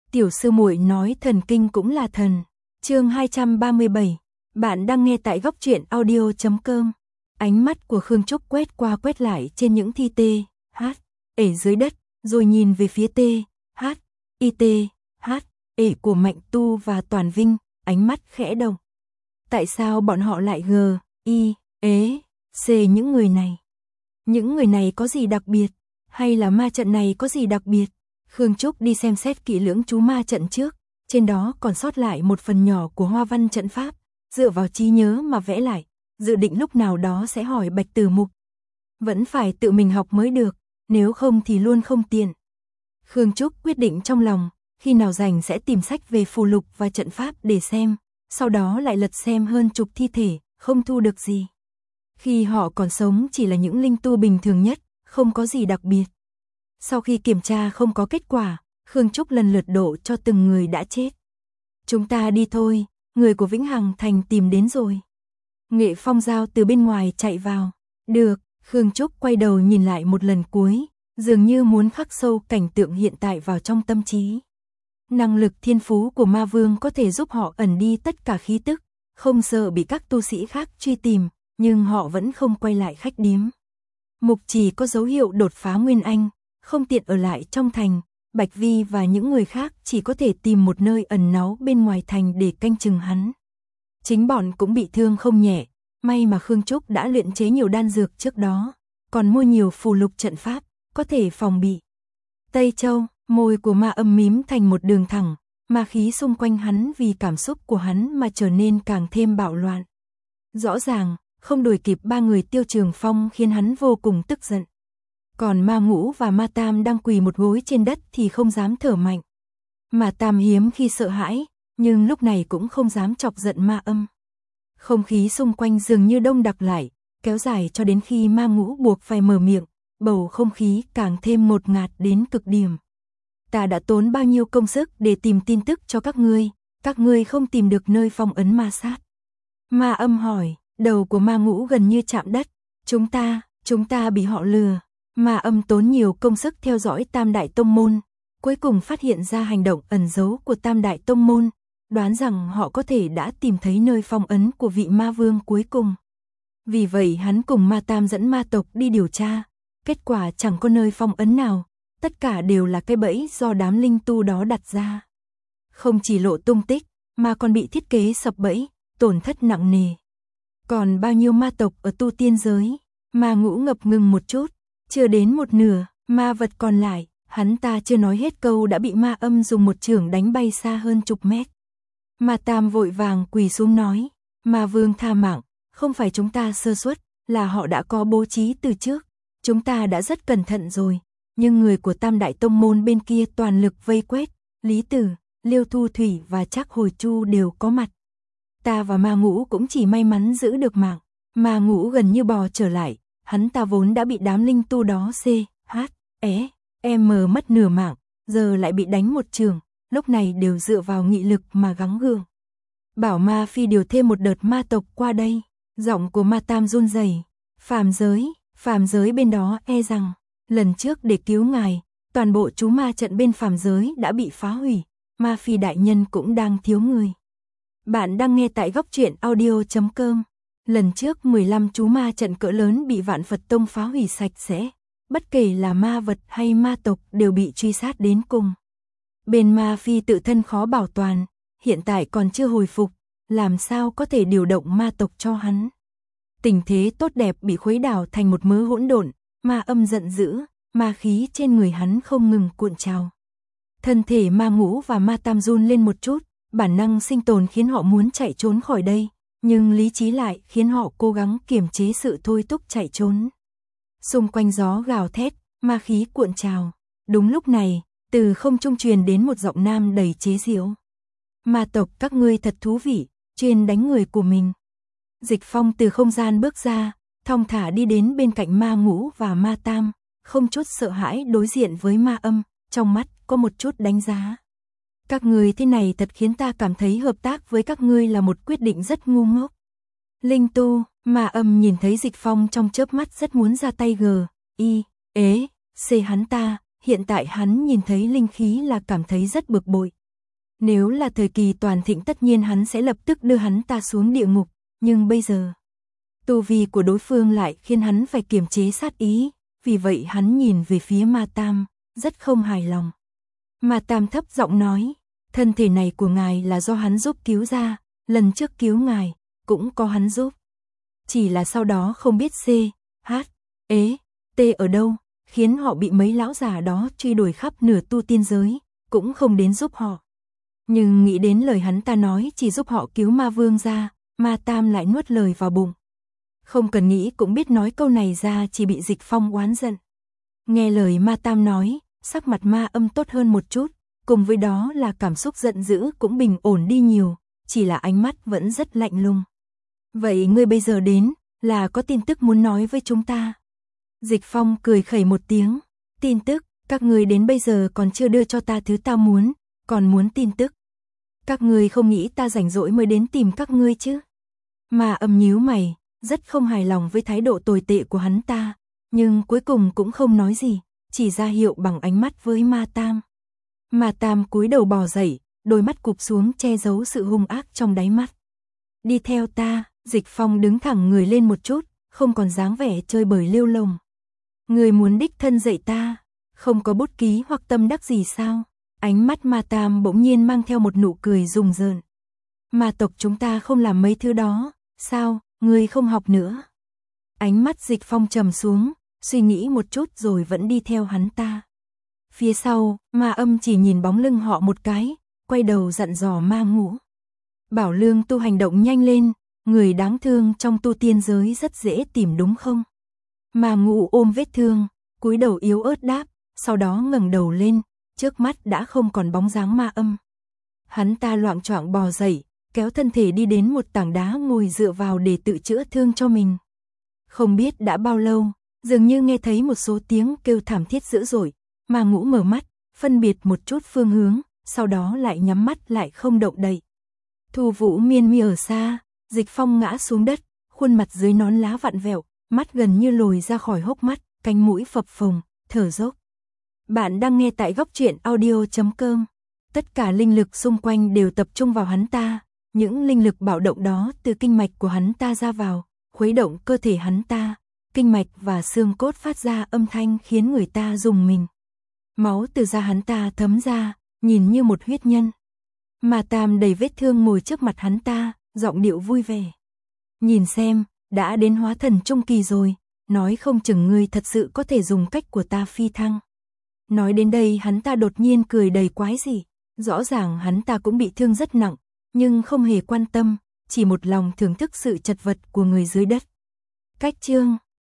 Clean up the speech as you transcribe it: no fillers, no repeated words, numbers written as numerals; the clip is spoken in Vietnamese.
Tiểu sư muội nói thần kinh cũng là thần. Chương 237. Bạn đang nghe tại góc truyện audio.com. Ánh mắt của Khương Trúc quét qua quét lại trên những thi tê, hát, ể dưới đất, rồi nhìn về phía tê, hát, y tê, hát, ể của Mạnh Tu và Toàn Vinh, ánh mắt khẽ động. Tại sao bọn họ lại g, y, ế, c những người này? Những người này có gì đặc biệt? Hay là ma trận này có gì đặc biệt? Khương Trúc đi xem xét kỹ lưỡng chú ma trận trước, trên đó còn sót lại một phần nhỏ của hoa văn trận pháp, dựa vào trí nhớ mà vẽ lại, dự định lúc nào đó sẽ hỏi Bạch Tử Mục. Vẫn phải tự mình học mới được, nếu không thì luôn không tiện. Khương Trúc quyết định trong lòng, khi nào rảnh sẽ tìm sách về phù lục và trận pháp để xem, sau đó lại lật xem hơn chục thi thể, không thu được gì. Khi họ còn sống chỉ là những linh tu bình thường nhất, không có gì đặc biệt. Sau khi kiểm tra không có kết quả, Khương Trúc lần lượt độ cho từng người đã chết. Chúng ta đi thôi, người của Vĩnh Hằng Thành tìm đến rồi. Nghệ Phong Giao từ bên ngoài chạy vào. Được, Khương Trúc quay đầu nhìn lại một lần cuối, dường như muốn khắc sâu cảnh tượng hiện tại vào trong tâm trí. Năng lực thiên phú của ma vương có thể giúp họ ẩn đi tất cả khí tức, không sợ bị các tu sĩ khác truy tìm, nhưng họ vẫn không quay lại khách điếm. Mục Chỉ có dấu hiệu đột phá Nguyên Anh, không tiện ở lại trong thành, Bạch Vi và những người khác chỉ có thể tìm một nơi ẩn náu bên ngoài thành để canh chừng hắn. Chính bọn cũng bị thương không nhẹ, may mà Khương Trúc đã luyện chế nhiều đan dược trước đó, còn mua nhiều phù lục trận pháp, có thể phòng bị. Tây Châu, môi của Ma Âm mím thành một đường thẳng, ma khí xung quanh hắn vì cảm xúc của hắn mà trở nên càng thêm bạo loạn. Rõ ràng, không đuổi kịp ba người Tiêu Trường Phong khiến hắn vô cùng tức giận. Còn Ma Ngũ và Ma Tam đang quỳ một gối trên đất thì không dám thở mạnh. Ma Tam hiếm khi sợ hãi, nhưng lúc này cũng không dám chọc giận Ma Âm. Không khí xung quanh dường như đông đặc lại, kéo dài cho đến khi Ma Ngũ buộc phải mở miệng, bầu không khí càng thêm ngột ngạt đến cực điểm. Ta đã tốn bao nhiêu công sức để tìm tin tức cho các ngươi không tìm được nơi phong ấn ma sát. Ma Âm hỏi, đầu của Ma Ngũ gần như chạm đất, chúng ta bị họ lừa. Ma Âm tốn nhiều công sức theo dõi Tam Đại Tông Môn, cuối cùng phát hiện ra hành động ẩn giấu của Tam Đại Tông Môn, đoán rằng họ có thể đã tìm thấy nơi phong ấn của vị ma vương cuối cùng. Vì vậy hắn cùng Ma Tam dẫn ma tộc đi điều tra, kết quả chẳng có nơi phong ấn nào, tất cả đều là cái bẫy do đám linh tu đó đặt ra. Không chỉ lộ tung tích, mà còn bị thiết kế sập bẫy, tổn thất nặng nề. Còn bao nhiêu ma tộc ở tu tiên giới? Ma Ngũ ngập ngừng một chút, chưa đến một nửa, ma vật còn lại, hắn ta chưa nói hết câu đã bị Ma Âm dùng một chưởng đánh bay xa hơn chục mét. Ma Tam vội vàng quỳ xuống nói, Ma Vương tha mạng, không phải chúng ta sơ suất, là họ đã có bố trí từ trước, chúng ta đã rất cẩn thận rồi, nhưng người của Tam Đại Tông Môn bên kia toàn lực vây quét, Lý Tử, Liêu Thu Thủy và Trác Hồi Chu đều có mặt. Ta và Ma Ngũ cũng chỉ may mắn giữ được mạng, Ma Ngũ gần như bò trở lại, hắn ta vốn đã bị đám linh tu đó mất nửa mạng, giờ lại bị đánh một chưởng, lúc này đều dựa vào nghị lực mà gắng gượng. Bảo Ma Phi điều thêm một đợt ma tộc qua đây, giọng của Ma Tam run rẩy, phàm giới bên đó e rằng, lần trước để cứu ngài, toàn bộ chú ma trận bên phàm giới đã bị phá hủy, Ma Phi đại nhân cũng đang thiếu người. Bạn đang nghe tại góc truyện audio.com. Lần trước 15 chú ma trận cỡ lớn bị Vạn Phật Tông phá hủy sạch sẽ, bất kể là ma vật hay ma tộc đều bị truy sát đến cùng. Bên Ma Phi tự thân khó bảo toàn, hiện tại còn chưa hồi phục, làm sao có thể điều động ma tộc cho hắn. Tình thế tốt đẹp bị khuấy đảo thành một mớ hỗn độn, Ma Âm giận dữ, ma khí trên người hắn không ngừng cuộn trào. Thân thể Ma Ngũ và Ma Tam run lên một chút, bản năng sinh tồn khiến họ muốn chạy trốn khỏi đây, nhưng lý trí lại khiến họ cố gắng kiềm chế sự thôi thúc chạy trốn. Xung quanh gió gào thét, ma khí cuộn trào. Đúng lúc này, từ không trung truyền đến một giọng nam đầy chế giễu. Ma tộc các ngươi thật thú vị, chuyên đánh người của mình. Dịch Phong từ không gian bước ra, thong thả đi đến bên cạnh Ma Ngũ và Ma Tam, không chút sợ hãi đối diện với Ma Âm, trong mắt có một chút đánh giá. Các ngươi thế này thật khiến ta cảm thấy hợp tác với các ngươi là một quyết định rất ngu ngốc. Linh tu, Ma Âm nhìn thấy Dịch Phong trong chớp mắt rất muốn ra tay hắn ta, hiện tại hắn nhìn thấy linh khí là cảm thấy rất bực bội, Nếu là thời kỳ toàn thịnh tất nhiên hắn sẽ lập tức đưa hắn ta xuống địa ngục, nhưng bây giờ, tu vi của đối phương lại khiến hắn phải kiềm chế sát ý, vì vậy hắn nhìn về phía Ma Tam, rất không hài lòng. Ma Tam thấp giọng nói, thân thể này của ngài là do hắn giúp cứu ra, lần trước cứu ngài, cũng có hắn giúp. Chỉ là sau đó không biết C, H, E, T ở đâu, khiến họ bị mấy lão già đó truy đuổi khắp nửa tu tiên giới, cũng không đến giúp họ. Nhưng nghĩ đến lời hắn ta nói chỉ giúp họ cứu ma vương ra, Ma Tam lại nuốt lời vào bụng. Không cần nghĩ cũng biết nói câu này ra chỉ bị Dịch Phong oán giận. Nghe lời Ma Tam nói, sắc mặt Ma Âm tốt hơn một chút, cùng với đó là cảm xúc giận dữ cũng bình ổn đi nhiều, chỉ là ánh mắt vẫn rất lạnh lùng. Vậy ngươi bây giờ đến, là có tin tức muốn nói với chúng ta? Dịch Phong cười khẩy một tiếng, tin tức, các ngươi đến bây giờ còn chưa đưa cho ta thứ ta muốn, còn muốn tin tức. Các ngươi không nghĩ ta rảnh rỗi mới đến tìm các ngươi chứ? Ma Âm nhíu mày, rất không hài lòng với thái độ tồi tệ của hắn ta, nhưng cuối cùng cũng không nói gì, chỉ ra hiệu bằng ánh mắt với Ma Tam. Ma Tam cúi đầu bò dậy, đôi mắt cụp xuống che giấu sự hung ác trong đáy mắt. Đi theo ta, Dịch Phong đứng thẳng người lên một chút, không còn dáng vẻ chơi bời lêu lồng. Người muốn đích thân dạy ta, không có bút ký hoặc tâm đắc gì sao? Ánh mắt Ma Tam bỗng nhiên mang theo một nụ cười rùng rợn. Ma tộc chúng ta không làm mấy thứ đó, sao, ngươi không học nữa? Ánh mắt Dịch Phong trầm xuống, suy nghĩ một chút rồi vẫn đi theo hắn ta. Phía sau, Ma Âm chỉ nhìn bóng lưng họ một cái, quay đầu dặn dò Ma Ngũ. Bảo Lương tu hành động nhanh lên, người đáng thương trong tu tiên giới rất dễ tìm đúng không? Ma Ngũ ôm vết thương, cúi đầu yếu ớt đáp, sau đó ngẩng đầu lên, trước mắt đã không còn bóng dáng Ma Âm. Hắn ta loạng choạng bò dậy, kéo thân thể đi đến một tảng đá ngồi dựa vào để tự chữa thương cho mình. Không biết đã bao lâu, dường như nghe thấy một số tiếng kêu thảm thiết dữ dội, Ma Ngũ mở mắt, phân biệt một chút phương hướng, sau đó lại nhắm mắt lại không động đậy. Thu Vũ Miên Mi ở xa, Dịch Phong ngã xuống đất, khuôn mặt dưới nón lá vặn vẹo, mắt gần như lồi ra khỏi hốc mắt, cánh mũi phập phồng, thở dốc. Bạn đang nghe tại goctruyện.audio.com. Tất cả linh lực xung quanh đều tập trung vào hắn ta, những linh lực bạo động đó từ kinh mạch của hắn ta ra vào, khuấy động cơ thể hắn ta, kinh mạch và xương cốt phát ra âm thanh khiến người ta rùng mình. Máu từ da hắn ta thấm ra, nhìn như một huyết nhân. Ma Tam đầy vết thương ngồi trước mặt hắn ta, giọng điệu vui vẻ. Nhìn xem, đã đến hóa thần trung kỳ rồi, nói không chừng ngươi thật sự có thể dùng cách của ta phi thăng. Nói đến đây hắn ta đột nhiên cười đầy quái dị, rõ ràng hắn ta cũng bị thương rất nặng, nhưng không hề quan tâm, chỉ một lòng thưởng thức sự chật vật của người dưới đất. Cách chương